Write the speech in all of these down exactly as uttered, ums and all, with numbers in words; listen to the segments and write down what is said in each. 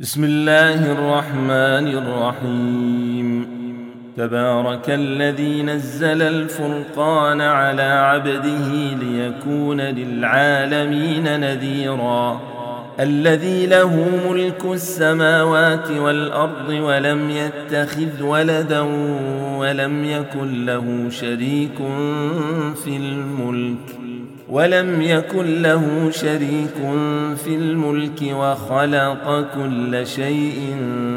بسم الله الرحمن الرحيم. تبارك الذي نزل الفرقان على عبده ليكون للعالمين نذيرا. الذي له ملك السماوات والأرض ولم يتخذ ولدا ولم يكن له شريك في الملك ولم يكن له شريك في الملك وخلق كل شيء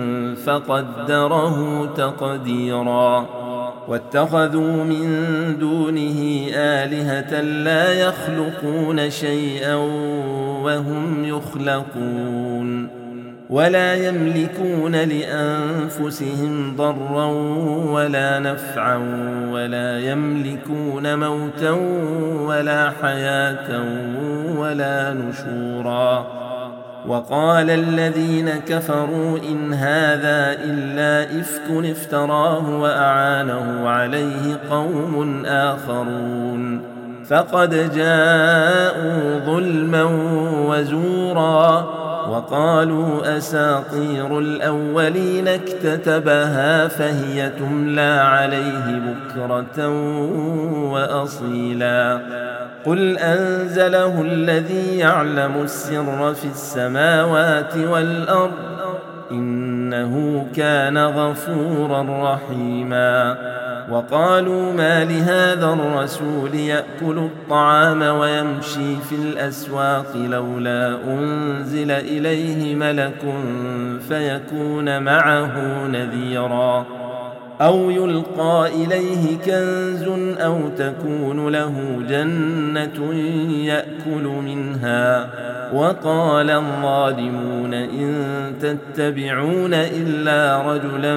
فقدره تقديرا. واتخذوا من دونه آلهة لا يخلقون شيئا وهم يخلقون ولا يملكون لأنفسهم ضرا ولا نفعا ولا يملكون موتا ولا حياة ولا نشورا. وقال الذين كفروا إن هذا إلا إفك افتراه وأعانه عليه قوم آخرون فقد جاءوا ظلما وزورا. وقالوا أساطير الأولين اكتتبها فهي تملى عليه بكرة وأصيلا. قل أنزله الذي يعلم السر في السماوات والأرض إنه كان غفورا رحيما. وقالوا ما لهذا الرسول يأكل الطعام ويمشي في الأسواق لولا أنزل إليه ملك فيكون معه نذيرا أو يلقى إليه كنز أو تكون له جنة يأكل منها. وقال الظالمون إن تتبعون إلا رجلا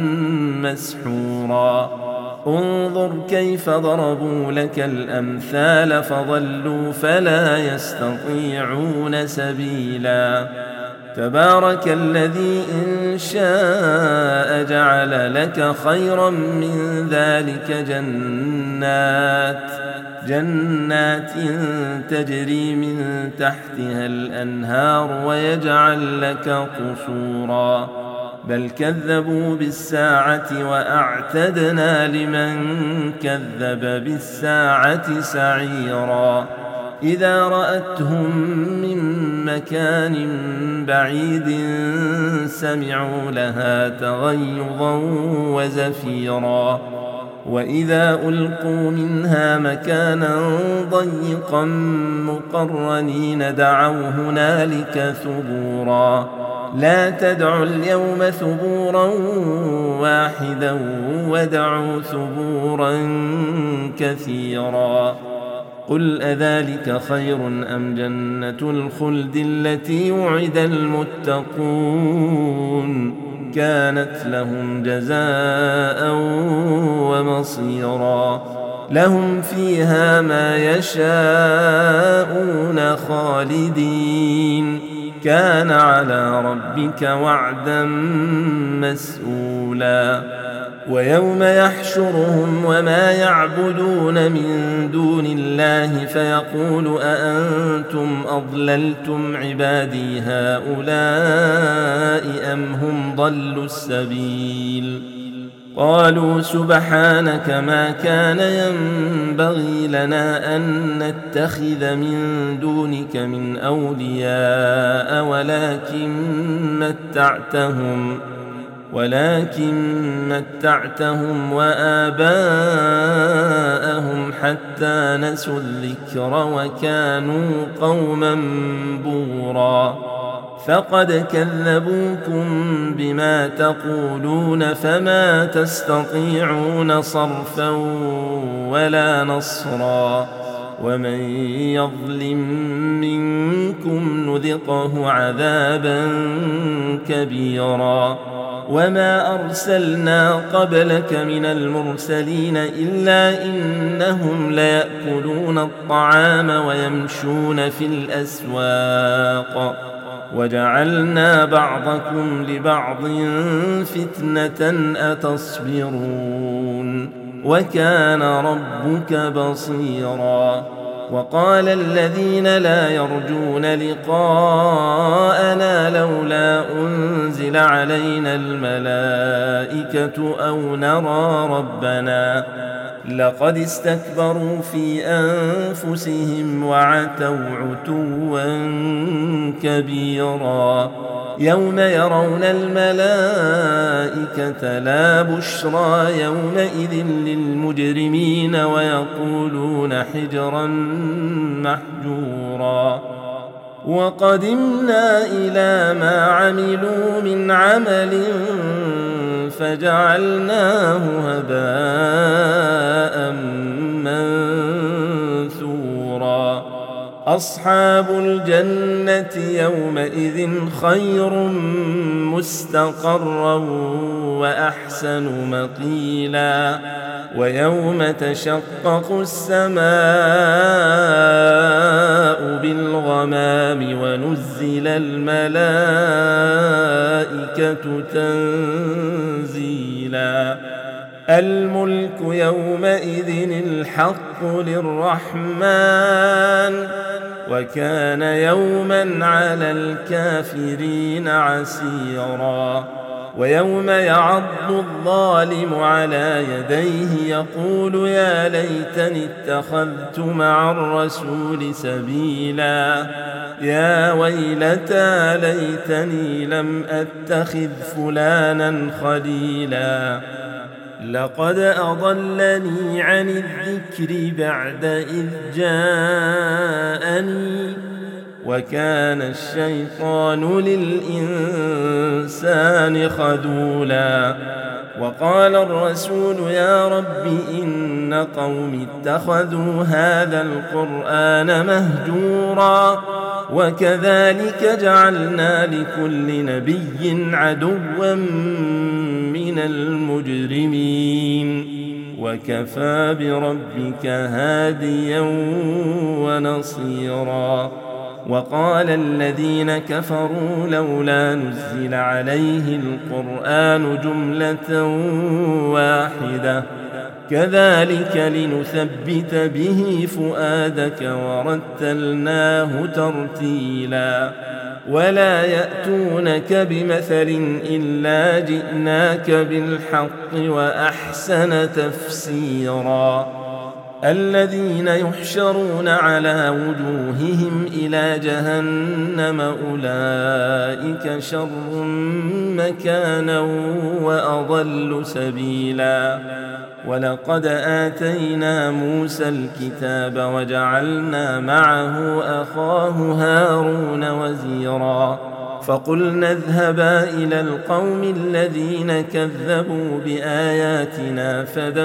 مسحورا. انظر كيف ضربوا لك الأمثال فضلوا فلا يستطيعون سبيلا. تبارك الذي إن شاء جعل لك خيرا من ذلك جنات جنات تجري من تحتها الأنهار ويجعل لك قصورا. بل كذبوا بالساعة وأعتدنا لمن كذب بالساعة سعيرا. إذا رأتهم من مكان بعيد سمعوا لها تغيظا وزفيرا. وإذا ألقوا منها مكانا ضيقا مقرنين دعوا هنالك ثبورا. لا تدعوا اليوم ثبورا واحدا ودعوا ثبورا كثيرا. قل أذلك خير أم جنة الخلد التي وعد المتقون كانت لهم جزاء ومصيرا. لهم فيها ما يشاءون خالدين كان على ربك وعدا مسئولا. ويوم يحشرهم وما يعبدون من دون الله فيقول أأنتم أضللتم عبادي هؤلاء أم هم ضلوا السبيل. قالوا سبحانك ما كان ينبغي لنا أن نتخذ من دونك من أولياء ولكن متعتهم ولكن متعتهم وآباءهم حتى نسوا الذكر وكانوا قوما بورا. فقد كذبوكم بما تقولون فما تستطيعون صرفا ولا نصرا. ومن يظلم منكم نذقه عذابا كبيرا. وما أرسلنا قبلك من المرسلين إلا إنهم ليأكلون الطعام ويمشون في الأسواق وجعلنا بعضكم لبعض فتنة أتصبرون وكان ربك بصيرا. وقال الذين لا يرجون لقاءنا لولا أنزل علينا الملائكة أو نرى ربنا لقد استكبروا في أنفسهم وعتوا عتوا كبيرا يوم يرون الملائكة لا بشرى يومئذ للمجرمين ويقولون حجرا محجورا وقدمنا إلى ما عملوا من عمل فجعلناه هباء منثورا أصحاب الجنة يومئذ خير مستقرا وأحسن مقيلا ويوم تشقق السماء بالغمام ونزل الملائكة تنزيلا الملك يومئذ الحق للرحمن وكان يوما على الكافرين عسيرا ويوم يعض الظالم على يديه يقول يا ليتني اتخذت مع الرسول سبيلا يا ويلتى ليتني لم أتخذ فلانا خليلا لقد أضلني عن الذكر بعد إذ جاءني وكان الشيطان للإنسان خذولا وقال الرسول يا رب إن قوم اتخذوا هذا القرآن مهجورا وكذلك جعلنا لكل نبي عدوا من المجرمين وكفى بربك هاديا ونصيرا وقال الذين كفروا لولا نزل عليه القرآن جملة واحدة كذلك لنثبت به فؤادك ورتلناه ترتيلا ولا يأتونك بمثل إلا جئناك بالحق وأحسن تفسيرا الذين يحشرون على وجوههم إلى جهنم أولئك شر مكانا وأضل سبيلا ولقد آتينا موسى الكتاب وجعلنا معه أخاه هارون وزيرا فقلنا اذهبا إلى القوم الذين كذبوا بآياتنا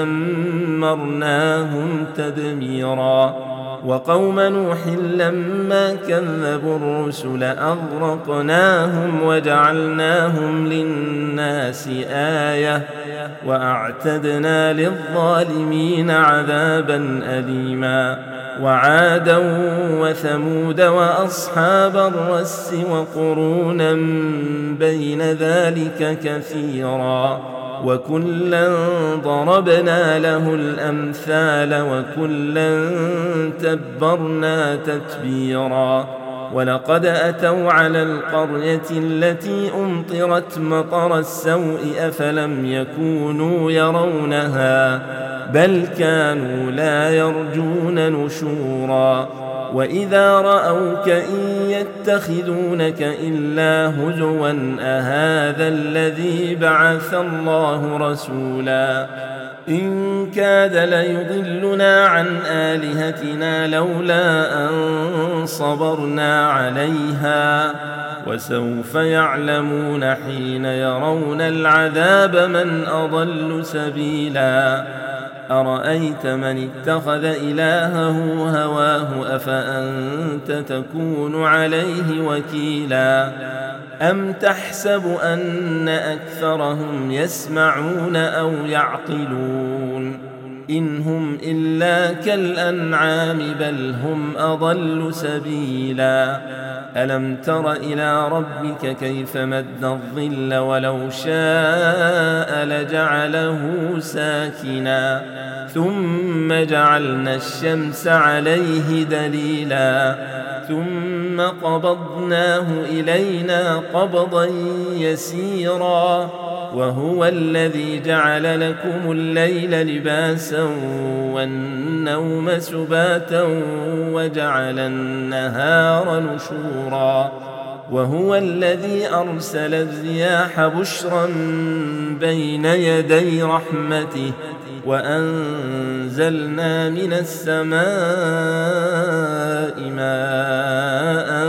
فدمرناهم تدميرا وقوم نوح لما كذبوا الرسل أغرقناهم وجعلناهم للناس آية وأعتدنا للظالمين عذابا أليما وعادا وثمود وأصحاب الرس وقرونا بين ذلك كثيرا وكلا ضربنا له الأمثال وكلا تبرنا تتبيرا ولقد أتوا على القرية التي أمطرت مطر السوء أفلم يكونوا يرونها بل كانوا لا يرجون نشورا وإذا رأوك إن يتخذونك إلا هزوا أهذا الذي بعث الله رسولا إن كاد ليضلنا عن آلهتنا لولا أن صبرنا عليها وسوف يعلمون حين يرون العذاب من أضل سبيلا أرأيت من اتخذ إلهه هواه أفأنت تكون عليه وكيلا أم تحسب أن أكثرهم يسمعون أو يعقلون إن هم إلا كالأنعام بل هم أضل سبيلا ألم تر إلى ربك كيف مد الظل ولو شاء لجعله ساكنا ثم جعلنا الشمس عليه دليلا ثم قبضناه إلينا قبضا يسيرا وهو الذي جعل لكم الليل لباسا والنوم سباتا وجعل النهار نشورا وهو الذي أرسل الرياح بشرا بين يدي رحمته وأنزلنا من السماء ماء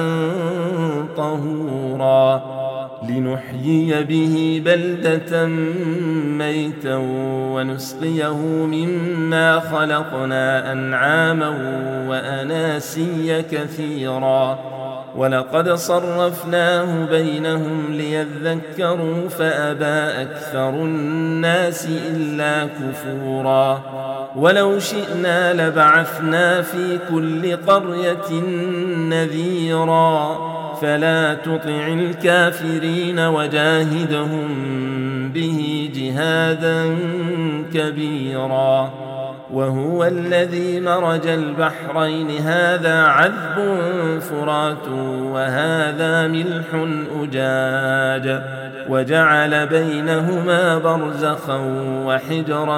طهورا لنحيي به بلدة ميتا ونسقيه مما خلقنا أنعاما وأناسيا كثيرا ولقد صرفناه بينهم ليذكروا فأبى أكثر الناس إلا كفورا ولو شئنا لبعثنا في كل قرية نذيرا فلا تطع الكافرين وجاهدهم به جهادا كبيرا وهو الذي مرج البحرين هذا عذب فرات وهذا ملح أجاج وجعل بينهما برزخا وحجرا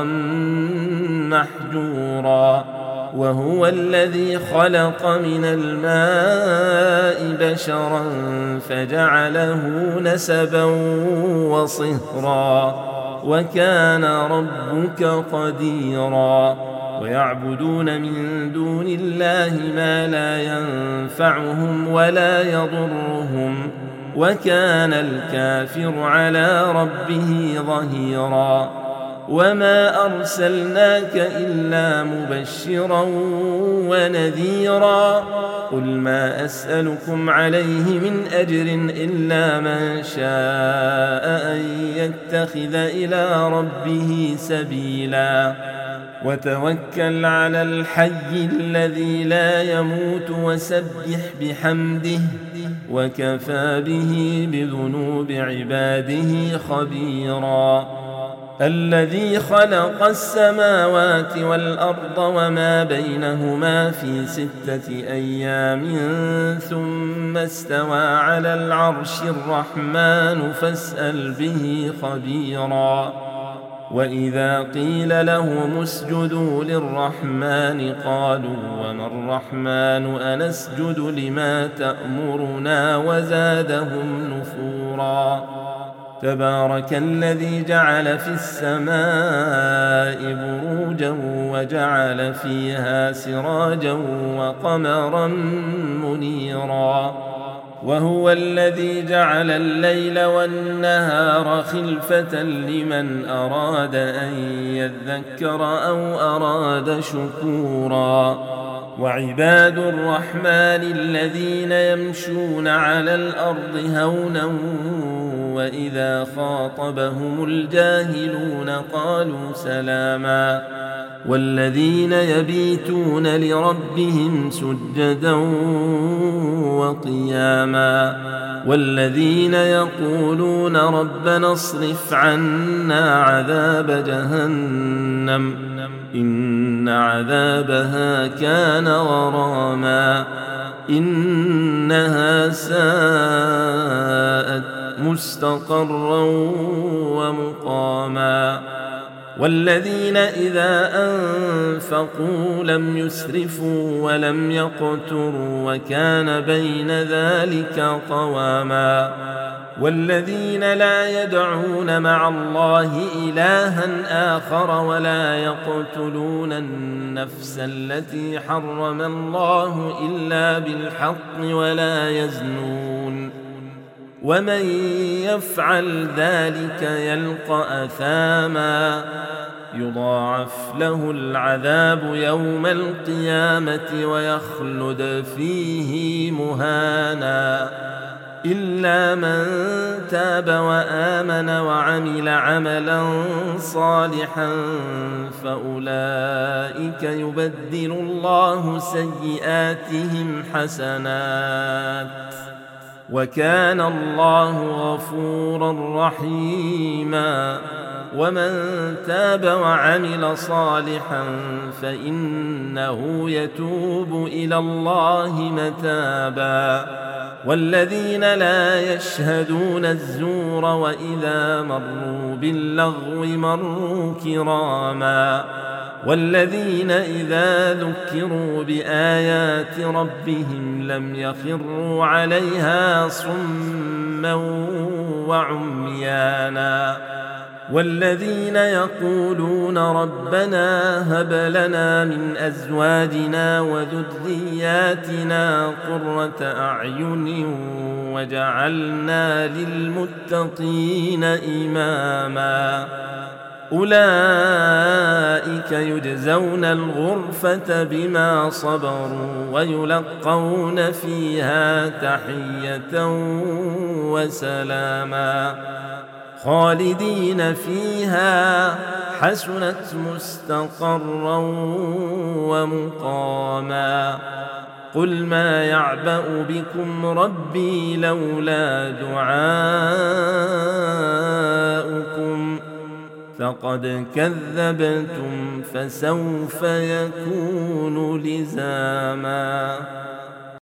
محجورا وهو الذي خلق من الماء بشرا فجعله نسبا وصهرا وكان ربك قديرا ويعبدون من دون الله ما لا ينفعهم ولا يضرهم وكان الكافر على ربه ظهيرا وما أرسلناك إلا مبشرا ونذيرا قل ما أسألكم عليه من أجر إلا من شاء أن يتخذ إلى ربه سبيلا وتوكل على الحي الذي لا يموت وسبح بحمده وكفى به بذنوب عباده خبيرا الذي خلق السماوات والأرض وما بينهما في ستة أيام ثم استوى على العرش الرحمن فاسأل به خبيرا وإذا قيل لهم اسجدوا للرحمن قالوا وما الرحمن أنسجد لما تأمرنا وزادهم نفورا تبارك الذي جعل في السماء بروجا وجعل فيها سراجا وقمرا منيرا وهو الذي جعل الليل والنهار خلفة لمن أراد أن يذكر أو أراد شكورا وعباد الرحمن الذين يمشون على الأرض هونا وإذا خاطبهم الجاهلون قالوا سلاما والذين يبيتون لربهم سجدا وقياما والذين يقولون ربنا اصرف عنا عذاب جهنم إن عذابها كان غراما إنها ساءت مستقرا ومقاما والذين إذا أنفقوا لم يسرفوا ولم يقتروا وكان بين ذلك قواما والذين لا يدعون مع الله إلها آخر ولا يقتلون النفس التي حرم الله إلا بالحق ولا يزنون ومن يفعل ذلك يلقى أثاما يضاعف له العذاب يوم القيامة ويخلد فيه مهانا إلا من تاب وآمن وعمل عملا صالحا فأولئك يبدل الله سيئاتهم حسنات وكان الله غفورا رحيما. ومن تاب وعمل صالحا فإنه يتوب إلى الله متابا. والذين لا يشهدون الزور وإذا مروا باللغو مروا كراما. والذين إذا ذكروا بآيات ربهم لم يخروا عليها صما وعميانا. والذين يقولون ربنا هب لنا من أزواجنا وذرياتنا قرة أعين وجعلنا للمتقين إماما. أولئك يجزون الغرفة بما صبروا ويلقون فيها تحية وسلاما خالدين فيها حسنت مستقرا ومقاما. قل ما يعبأ بكم ربي لولا دعاؤكم فقد كذبتم فسوف يكون لزاما.